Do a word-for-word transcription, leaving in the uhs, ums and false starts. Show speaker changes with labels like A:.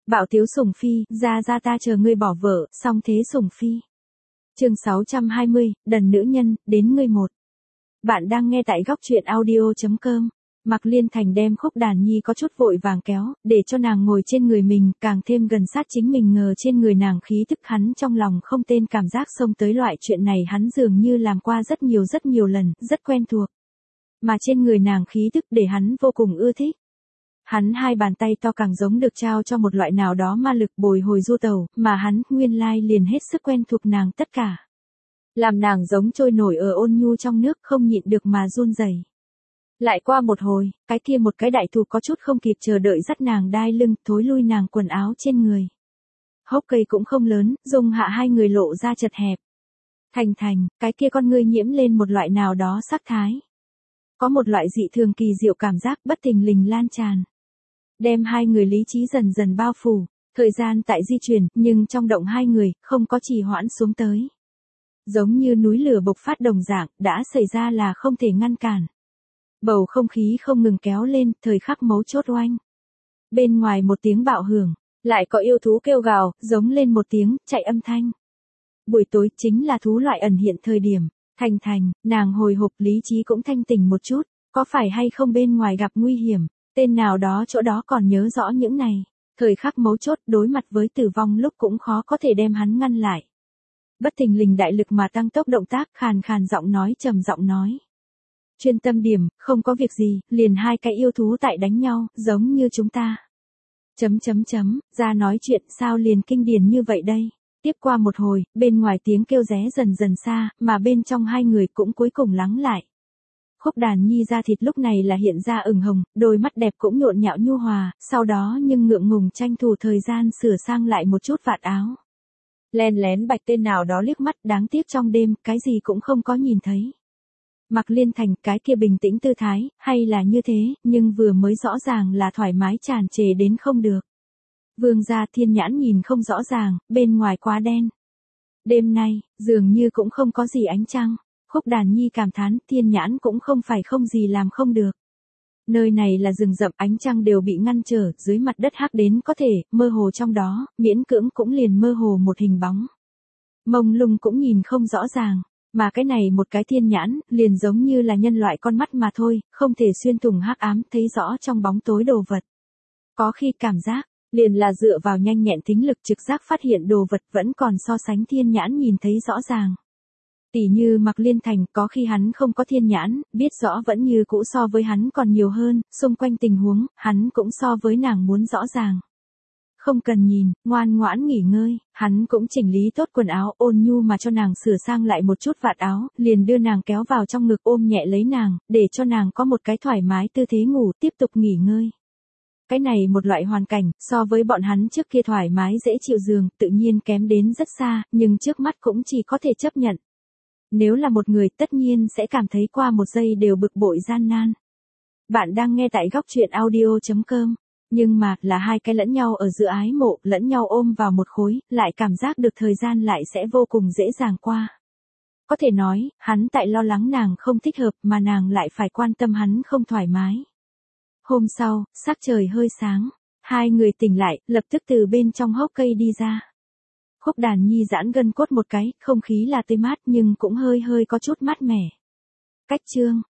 A: Bạo tiếu sủng phi, ra ra ta chờ ngươi bỏ vợ, xong thế sủng phi. Chương sáu trăm hai mươi, đần nữ nhân, đến ngươi một. Bạn đang nghe tại góc truyện audio chấm com. Mạc Liên Thành đem Khúc Đàn Nhi có chút vội vàng kéo, để cho nàng ngồi trên người mình, càng thêm gần sát chính mình, ngờ trên người nàng khí thức hắn trong lòng không tên cảm giác xông tới. Loại chuyện này hắn dường như làm qua rất nhiều rất nhiều lần, rất quen thuộc. Mà trên người nàng khí thức để hắn vô cùng ưa thích. Hắn hai bàn tay to càng giống được trao cho một loại nào đó ma lực bồi hồi du tẩu, mà hắn nguyên lai liền hết sức quen thuộc nàng tất cả. Làm nàng giống trôi nổi ở ôn nhu trong nước, không nhịn được mà run rẩy. Lại qua một hồi, cái kia một cái đại thù có chút không kịp chờ đợi dắt nàng đai lưng, thối lui nàng quần áo trên người. Hốc cây cũng không lớn, dùng hạ hai người lộ ra chật hẹp. Thành Thành, cái kia con ngươi nhiễm lên một loại nào đó sắc thái. Có một loại dị thường kỳ diệu cảm giác bất thình lình lan tràn. Đem hai người lý trí dần dần bao phủ, thời gian tại di chuyển, nhưng trong động hai người, không có trì hoãn xuống tới. Giống như núi lửa bộc phát đồng dạng, đã xảy ra là không thể ngăn cản. Bầu không khí không ngừng kéo lên, thời khắc mấu chốt oanh. Bên ngoài một tiếng bạo hưởng, lại có yêu thú kêu gào, giống lên một tiếng, chạy âm thanh. Buổi tối chính là thú loại ẩn hiện thời điểm. Thành Thành, nàng hồi hộp, lý trí cũng thanh tỉnh một chút, có phải hay không bên ngoài gặp nguy hiểm, tên nào đó chỗ đó còn nhớ rõ những này. Thời khắc mấu chốt đối mặt với tử vong lúc cũng khó có thể đem hắn ngăn lại. Bất thình lình đại lực mà tăng tốc động tác, khàn khàn giọng nói, trầm giọng nói. Chuyên tâm điểm, không có việc gì, liền hai cái yêu thú tại đánh nhau, giống như chúng ta. Chấm chấm chấm, ra nói chuyện sao liền kinh điển như vậy đây. Tiếp qua một hồi, bên ngoài tiếng kêu ré dần dần xa, mà bên trong hai người cũng cuối cùng lắng lại. Khúc Đàn Nhi da thịt lúc này là hiện ra ửng hồng, đôi mắt đẹp cũng nhộn nhạo nhu hòa, sau đó nhưng ngượng ngùng tranh thủ thời gian sửa sang lại một chút vạt áo. Len lén bạch tên nào đó liếc mắt, đáng tiếc trong đêm, cái gì cũng không có nhìn thấy. Mạc Liên Thành, cái kia bình tĩnh tư thái, hay là như thế, nhưng vừa mới rõ ràng là thoải mái tràn trề đến không được. Vương gia Thiên Nhãn nhìn không rõ ràng, bên ngoài quá đen. Đêm nay, dường như cũng không có gì ánh trăng. Khúc Đàn Nhi cảm thán, Thiên Nhãn cũng không phải không gì làm không được. Nơi này là rừng rậm, ánh trăng đều bị ngăn trở, dưới mặt đất hắc đến có thể, mơ hồ trong đó, miễn cưỡng cũng liền mơ hồ một hình bóng. Mông lung cũng nhìn không rõ ràng, mà cái này một cái Thiên Nhãn, liền giống như là nhân loại con mắt mà thôi, không thể xuyên thủng hắc ám, thấy rõ trong bóng tối đồ vật. Có khi cảm giác, liền là dựa vào nhanh nhẹn thính lực trực giác phát hiện đồ vật vẫn còn so sánh Thiên Nhãn nhìn thấy rõ ràng. Tỷ như Mạc Liên Thành, có khi hắn không có Thiên Nhãn, biết rõ vẫn như cũ so với hắn còn nhiều hơn, xung quanh tình huống, hắn cũng so với nàng muốn rõ ràng. Không cần nhìn, ngoan ngoãn nghỉ ngơi, hắn cũng chỉnh lý tốt quần áo, ôn nhu mà cho nàng sửa sang lại một chút vạt áo, liền đưa nàng kéo vào trong ngực, ôm nhẹ lấy nàng, để cho nàng có một cái thoải mái tư thế ngủ, tiếp tục nghỉ ngơi. Cái này một loại hoàn cảnh, so với bọn hắn trước kia thoải mái dễ chịu giường, tự nhiên kém đến rất xa, nhưng trước mắt cũng chỉ có thể chấp nhận. Nếu là một người, tất nhiên sẽ cảm thấy qua một giây đều bực bội gian nan. Bạn đang nghe tại góc truyện audio chấm com, nhưng mà, là hai cái lẫn nhau ở giữa ái mộ, lẫn nhau ôm vào một khối, lại cảm giác được thời gian lại sẽ vô cùng dễ dàng qua. Có thể nói, hắn tại lo lắng nàng không thích hợp, mà nàng lại phải quan tâm hắn không thoải mái. Hôm sau, sắc trời hơi sáng, hai người tỉnh lại, lập tức từ bên trong hốc cây đi ra. Khúc Đàn Nhi giãn gân cốt một cái, không khí là tươi mát nhưng cũng hơi hơi có chút mát mẻ. Cách chương,